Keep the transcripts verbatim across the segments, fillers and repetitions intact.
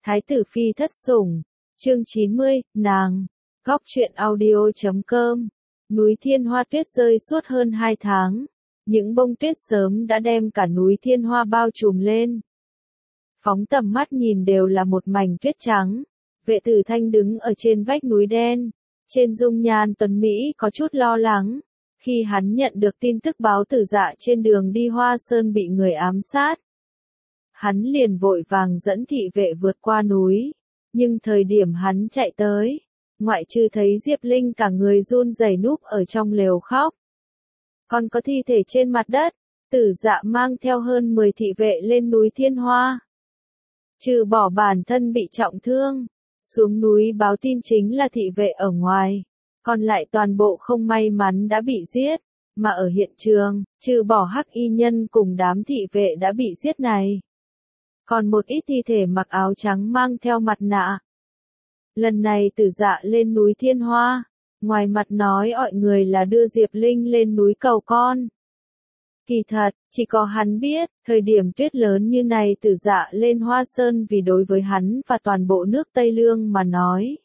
Thái tử phi thất sủng, chương chín mươi, nàng, góc truyện audio chấm com, núi Thiên Hoa tuyết rơi suốt hơn hai tháng, những bông tuyết sớm đã đem cả núi Thiên Hoa bao trùm lên. Phóng tầm mắt nhìn đều là một mảnh tuyết trắng, Vệ Tử Thanh đứng ở trên vách núi đen, trên dung nhan tuấn Mỹ có chút lo lắng, khi hắn nhận được tin tức báo Tử Dạ trên đường đi Hoa Sơn bị người ám sát. Hắn liền vội vàng dẫn thị vệ vượt qua núi, nhưng thời điểm hắn chạy tới, ngoại trừ thấy Diệp Linh cả người run rẩy núp ở trong lều khóc. Còn có thi thể trên mặt đất, Tử Dạ mang theo hơn mười thị vệ lên núi Thiên Hoa. Trừ bỏ bản thân bị trọng thương, xuống núi báo tin chính là thị vệ ở ngoài, còn lại toàn bộ không may mắn đã bị giết, mà ở hiện trường, trừ bỏ Hắc Y Nhân cùng đám thị vệ đã bị giết này. Còn một ít thi thể mặc áo trắng mang theo mặt nạ. Lần này Tử Dạ lên núi Thiên Hoa, ngoài mặt nói mọi người là đưa Diệp Linh lên núi cầu con. Kỳ thật, chỉ có hắn biết, thời điểm tuyết lớn như này Tử Dạ lên Hoa Sơn vì đối với hắn và toàn bộ nước Tây Lương mà nói.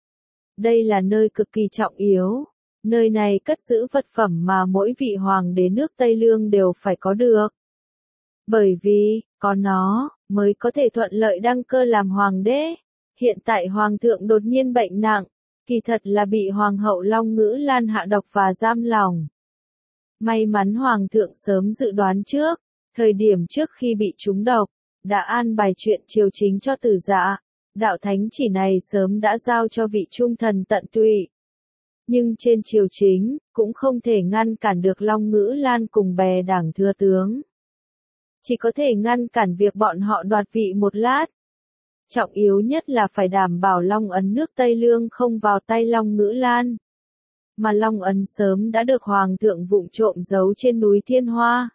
Đây là nơi cực kỳ trọng yếu, nơi này cất giữ vật phẩm mà mỗi vị hoàng đế nước Tây Lương đều phải có được. Bởi vì, có nó, mới có thể thuận lợi đăng cơ làm hoàng đế. Hiện tại hoàng thượng đột nhiên bệnh nặng, kỳ thật là bị hoàng hậu Long Ngữ Lan hạ độc và giam lỏng. May mắn hoàng thượng sớm dự đoán trước, thời điểm trước khi bị trúng độc, đã an bài chuyện triều chính cho Tử Dạ. Đạo thánh chỉ này sớm đã giao cho vị trung thần tận tụy. Nhưng trên triều chính, cũng không thể ngăn cản được Long Ngữ Lan cùng bè đảng thừa tướng. Chỉ có thể ngăn cản việc bọn họ đoạt vị một lát. Trọng yếu nhất là phải đảm bảo Long Ấn nước Tây Lương không vào tay Long Ngữ Lan. Mà Long Ấn sớm đã được Hoàng thượng vụng trộm giấu trên núi Thiên Hoa.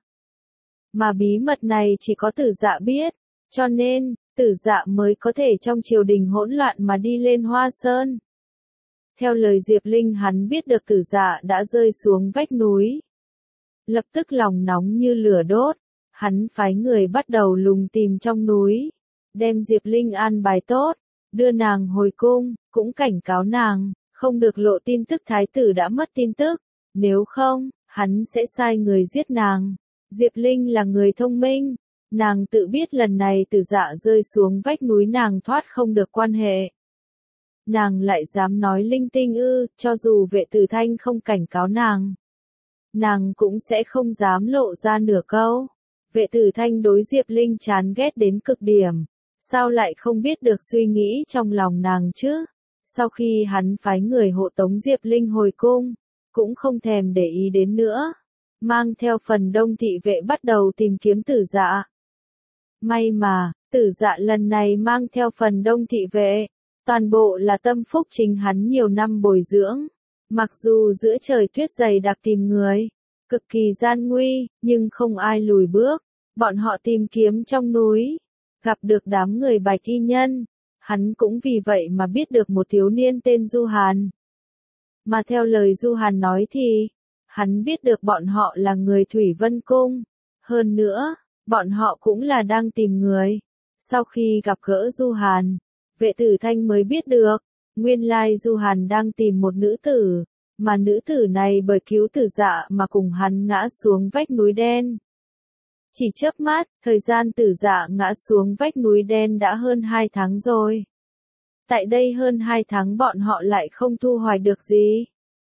Mà bí mật này chỉ có Tử Dạ biết, cho nên, Tử Dạ mới có thể trong triều đình hỗn loạn mà đi lên Hoa Sơn. Theo lời Diệp Linh hắn biết được Tử Dạ đã rơi xuống vách núi. Lập tức lòng nóng như lửa đốt, hắn phái người bắt đầu lùng tìm trong núi. Đem Diệp Linh an bài tốt, đưa nàng hồi cung, cũng cảnh cáo nàng, không được lộ tin tức thái tử đã mất tin tức, nếu không, hắn sẽ sai người giết nàng. Diệp Linh là người thông minh, nàng tự biết lần này Tử Dạ rơi xuống vách núi nàng thoát không được quan hệ. Nàng lại dám nói linh tinh ư, cho dù Vệ Tử Thanh không cảnh cáo nàng. Nàng cũng sẽ không dám lộ ra nửa câu. Vệ Tử Thanh đối Diệp Linh chán ghét đến cực điểm. Sao lại không biết được suy nghĩ trong lòng nàng chứ? Sau khi hắn phái người hộ tống Diệp Linh hồi cung, cũng không thèm để ý đến nữa. Mang theo phần đông thị vệ bắt đầu tìm kiếm Tử Dạ. May mà, Tử Dạ lần này mang theo phần đông thị vệ, toàn bộ là tâm phúc chính hắn nhiều năm bồi dưỡng. Mặc dù giữa trời tuyết dày đặc tìm người, cực kỳ gian nguy, nhưng không ai lùi bước. Bọn họ tìm kiếm trong núi, gặp được đám người Bạch Y Nhân. Hắn cũng vì vậy mà biết được một thiếu niên tên Du Hàn. Mà theo lời Du Hàn nói thì, hắn biết được bọn họ là người Thủy Vân Cung. Hơn nữa, bọn họ cũng là đang tìm người. Sau khi gặp gỡ Du Hàn, Vệ Tử Thanh mới biết được, nguyên lai Du Hàn đang tìm một nữ tử, mà nữ tử này bởi cứu Tử Dạ mà cùng hắn ngã xuống vách núi đen. Chỉ chớp mắt, thời gian Tử Dạ ngã xuống vách núi đen đã hơn hai tháng rồi. Tại đây hơn hai tháng bọn họ lại không thu hoạch được gì.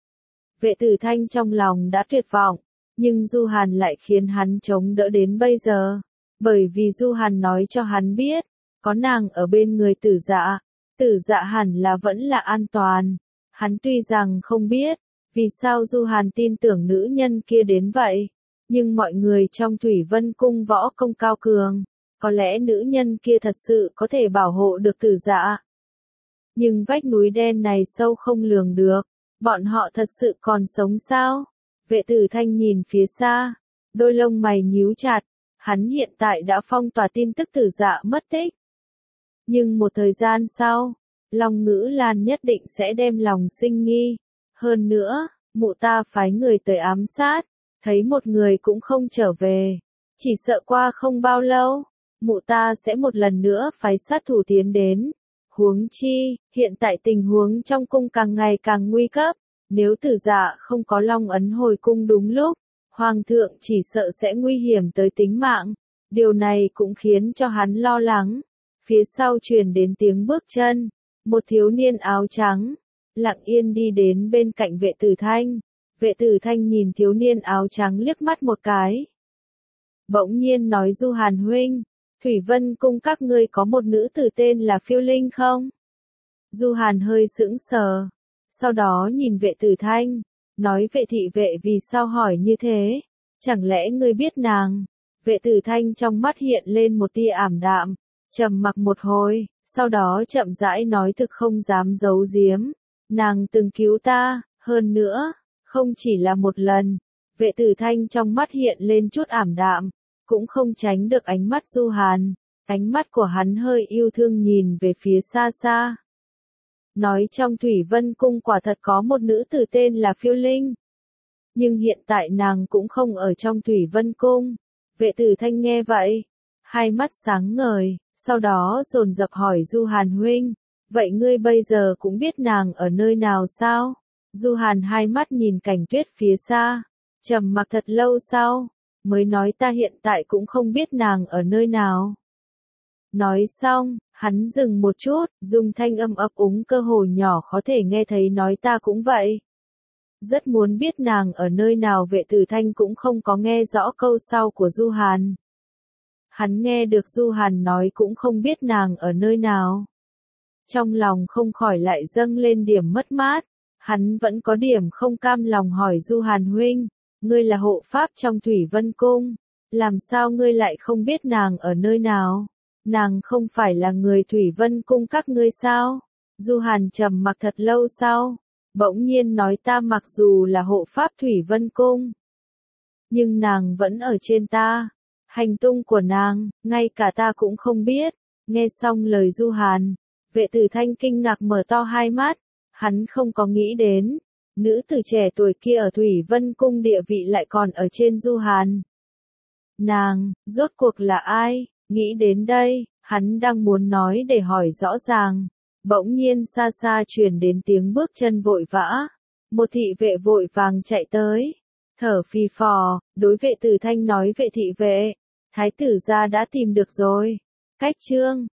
Vệ Tử Thanh trong lòng đã tuyệt vọng, nhưng Du Hàn lại khiến hắn chống đỡ đến bây giờ. Bởi vì Du Hàn nói cho hắn biết, có nàng ở bên người Tử Dạ, Tử Dạ hẳn là vẫn là an toàn. Hắn tuy rằng không biết, vì sao Du Hàn tin tưởng nữ nhân kia đến vậy. Nhưng mọi người trong Thủy Vân Cung võ công cao cường, có lẽ nữ nhân kia thật sự có thể bảo hộ được Tử Dạ. Nhưng vách núi đen này sâu không lường được, bọn họ thật sự còn sống sao? Vệ Tử Thanh nhìn phía xa, đôi lông mày nhíu chặt, hắn hiện tại đã phong tỏa tin tức Tử Dạ mất tích. Nhưng một thời gian sau, Long Ngữ Lan nhất định sẽ đem lòng sinh nghi. Hơn nữa, mụ ta phái người tới ám sát. Thấy một người cũng không trở về, chỉ sợ qua không bao lâu, mụ ta sẽ một lần nữa phái sát thủ tiến đến. Huống chi, hiện tại tình huống trong cung càng ngày càng nguy cấp, nếu Tử Dạ không có long ấn hồi cung đúng lúc, Hoàng thượng chỉ sợ sẽ nguy hiểm tới tính mạng. Điều này cũng khiến cho hắn lo lắng. Phía sau truyền đến tiếng bước chân, một thiếu niên áo trắng, lặng yên đi đến bên cạnh Vệ Tử Thanh. Vệ Tử Thanh nhìn thiếu niên áo trắng liếc mắt một cái. Bỗng nhiên nói Du Hàn huynh, Thủy Vân cung các ngươi có một nữ tử tên là Phiêu Linh không? Du Hàn hơi sững sờ, sau đó nhìn Vệ Tử Thanh, nói Vệ thị vệ vì sao hỏi như thế, chẳng lẽ ngươi biết nàng? Vệ Tử Thanh trong mắt hiện lên một tia ảm đạm, trầm mặc một hồi, sau đó chậm rãi nói thực không dám giấu giếm, nàng từng cứu ta, hơn nữa, không chỉ là một lần. Vệ Tử Thanh trong mắt hiện lên chút ảm đạm, cũng không tránh được ánh mắt Du Hàn, ánh mắt của hắn hơi yêu thương nhìn về phía xa xa. Nói trong Thủy Vân cung quả thật có một nữ tử tên là Phiêu Linh, nhưng hiện tại nàng cũng không ở trong Thủy Vân cung. Vệ Tử Thanh nghe vậy, hai mắt sáng ngời, sau đó dồn dập hỏi Du Hàn huynh, vậy ngươi bây giờ cũng biết nàng ở nơi nào sao? Du Hàn hai mắt nhìn cảnh tuyết phía xa, trầm mặc thật lâu sau, mới nói ta hiện tại cũng không biết nàng ở nơi nào. Nói xong, hắn dừng một chút, dùng thanh âm ấp úng cơ hồ nhỏ khó thể nghe thấy nói ta cũng vậy. Rất muốn biết nàng ở nơi nào. Vệ Tử Thanh cũng không có nghe rõ câu sau của Du Hàn. Hắn nghe được Du Hàn nói cũng không biết nàng ở nơi nào. Trong lòng không khỏi lại dâng lên điểm mất mát, hắn vẫn có điểm không cam lòng hỏi Du Hàn huynh, ngươi là hộ pháp trong Thủy Vân cung, làm sao ngươi lại không biết nàng ở nơi nào? Nàng không phải là người Thủy Vân cung các ngươi sao? Du Hàn trầm mặc thật lâu sau, bỗng nhiên nói ta mặc dù là hộ pháp Thủy Vân cung, nhưng nàng vẫn ở trên ta. Hành tung của nàng, ngay cả ta cũng không biết. Nghe xong lời Du Hàn, Vệ Tử Thanh kinh ngạc mở to hai mắt, hắn không có nghĩ đến, nữ tử trẻ tuổi kia ở Thủy Vân cung địa vị lại còn ở trên Du Hàn. Nàng, rốt cuộc là ai? Nghĩ đến đây, hắn đang muốn nói để hỏi rõ ràng, bỗng nhiên xa xa truyền đến tiếng bước chân vội vã, một thị vệ vội vàng chạy tới, thở phì phò, đối Vệ Tử Thanh nói Vệ thị vệ, thái tử gia đã tìm được rồi. Cách chương